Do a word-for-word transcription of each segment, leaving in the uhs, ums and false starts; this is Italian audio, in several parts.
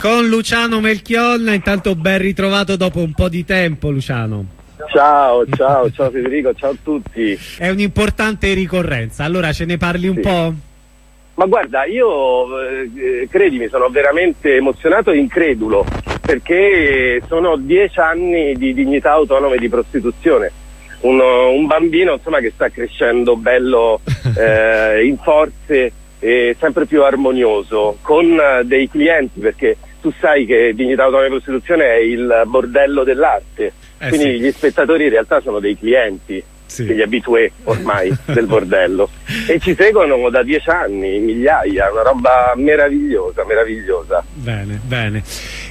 Con Luciano Melchionna. Intanto ben ritrovato dopo un po' di tempo, Luciano. Ciao, ciao, ciao Federico, ciao a tutti. È un'importante ricorrenza, allora ce ne parli un sì. po'? Ma guarda, io eh, credimi, sono veramente emozionato e incredulo, perché sono dieci anni di dignità autonome di prostituzione. Uno, un bambino insomma che sta crescendo bello, eh, in forze e sempre più armonioso, con uh, dei clienti, perché tu sai che dignità autonome di prostituzione è il bordello dell'arte, eh quindi sì. Gli spettatori in realtà sono dei clienti, sì. Degli abitué ormai del bordello, e ci seguono da dieci anni, migliaia, una roba meravigliosa, meravigliosa. Bene, bene.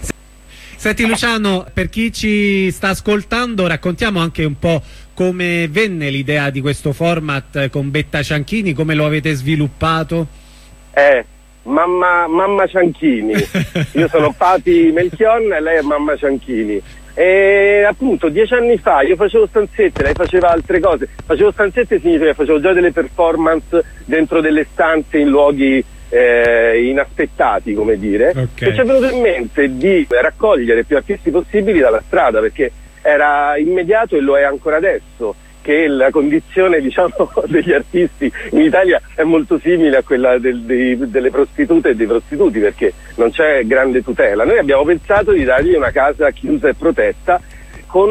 Senti Luciano, per chi ci sta ascoltando, raccontiamo anche un po' come venne l'idea di questo format con Betta Cianchini, come lo avete sviluppato? Eh, mamma, mamma Cianchini, io sono Pati Melchionna e lei è mamma Cianchini. E appunto dieci anni fa io facevo stanzette, lei faceva altre cose. Facevo stanzette significa che facevo già delle performance dentro delle stanze in luoghi eh, inaspettati, come dire, okay. E ci è venuto in mente di raccogliere più artisti possibili dalla strada, perché era immediato e lo è ancora adesso che la condizione, diciamo, degli artisti in Italia è molto simile a quella del, dei, delle prostitute e dei prostituti, perché non c'è grande tutela. Noi abbiamo pensato di dargli una casa chiusa e protetta con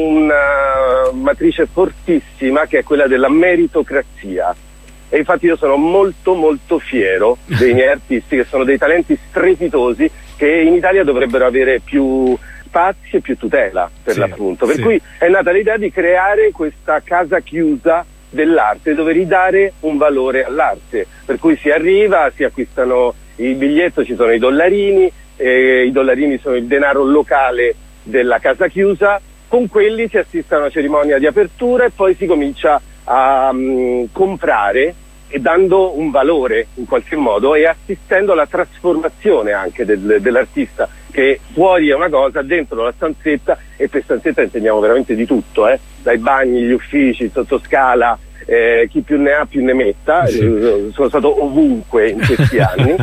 una matrice fortissima che è quella della meritocrazia, e infatti io sono molto molto fiero dei miei artisti, che sono dei talenti strepitosi che in Italia dovrebbero avere più spazi e più tutela, per sì, l'appunto, per sì. Cui è nata l'idea di creare questa casa chiusa dell'arte, dove ridare un valore all'arte, per cui si arriva, si acquistano il biglietto, ci sono i dollarini, eh, i dollarini sono il denaro locale della casa chiusa, con quelli si assiste a una cerimonia di apertura e poi si comincia a um, comprare, e dando un valore in qualche modo e assistendo alla trasformazione anche del, dell'artista, che fuori è una cosa, dentro la stanzetta, e per stanzetta intendiamo veramente di tutto, eh? Dai bagni, gli uffici, il sottoscala, eh, chi più ne ha più ne metta. Sì. Eh, sono stato ovunque in questi anni.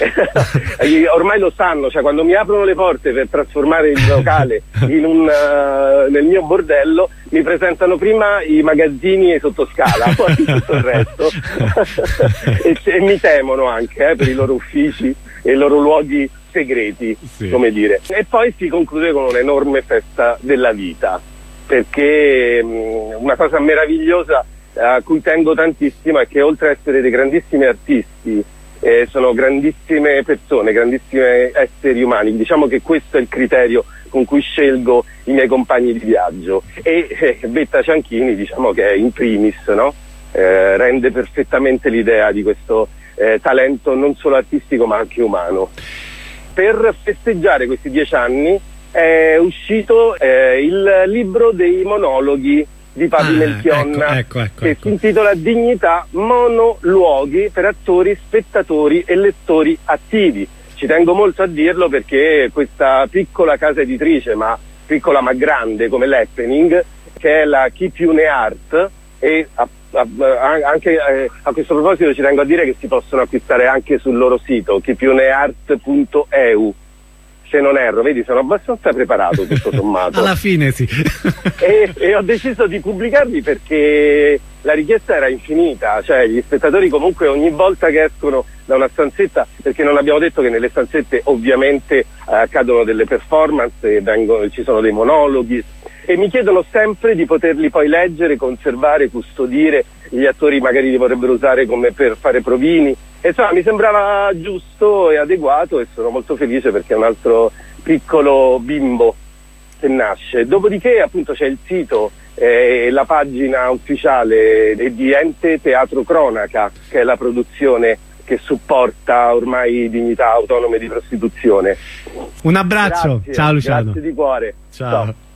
Ormai lo sanno, cioè quando mi aprono le porte per trasformare il locale in un, uh, nel mio bordello, mi presentano prima i magazzini e i sottoscala, poi tutto il resto. e, e mi temono anche eh, per i loro uffici e i loro luoghi segreti, sì. Come dire. E poi si conclude con un'enorme festa della vita, perché mh, una cosa meravigliosa a cui tengo tantissimo è che, oltre a essere dei grandissimi artisti, eh, sono grandissime persone, grandissimi esseri umani. Diciamo che questo è il criterio con cui scelgo i miei compagni di viaggio, e eh, Betta Cianchini, diciamo che è in primis, no? Eh, rende perfettamente l'idea di questo eh, talento non solo artistico ma anche umano. Per festeggiare questi dieci anni è uscito eh, il libro dei monologhi di Pati ah, Melchionna, ecco, ecco, ecco, che ecco. si intitola Dignità, monologhi per attori, spettatori e lettori attivi. Ci tengo molto a dirlo, perché questa piccola casa editrice, ma piccola ma grande come l'Happening, che è la Chi più ne art, e a, a, a, anche eh, a questo proposito ci tengo a dire che si possono acquistare anche sul loro sito chi più ne art punto e u, se non erro. Vedi, sono abbastanza preparato tutto sommato. Alla fine sì. e, e ho deciso di pubblicarli perché la richiesta era infinita, cioè gli spettatori comunque ogni volta che escono da una stanzetta, perché non abbiamo detto che nelle stanzette ovviamente eh, accadono delle performance, vengono, ci sono dei monologhi, e mi chiedono sempre di poterli poi leggere, conservare, custodire. Gli attori magari li vorrebbero usare come per fare provini, e insomma mi sembrava giusto e adeguato, e sono molto felice perché è un altro piccolo bimbo che nasce. Dopodiché appunto c'è il sito e eh, la pagina ufficiale di Ente Teatro Cronaca, che è la produzione che supporta ormai dignità autonome di prostituzione. Un abbraccio, grazie, ciao Luciano. Grazie di cuore. Ciao. Ciao.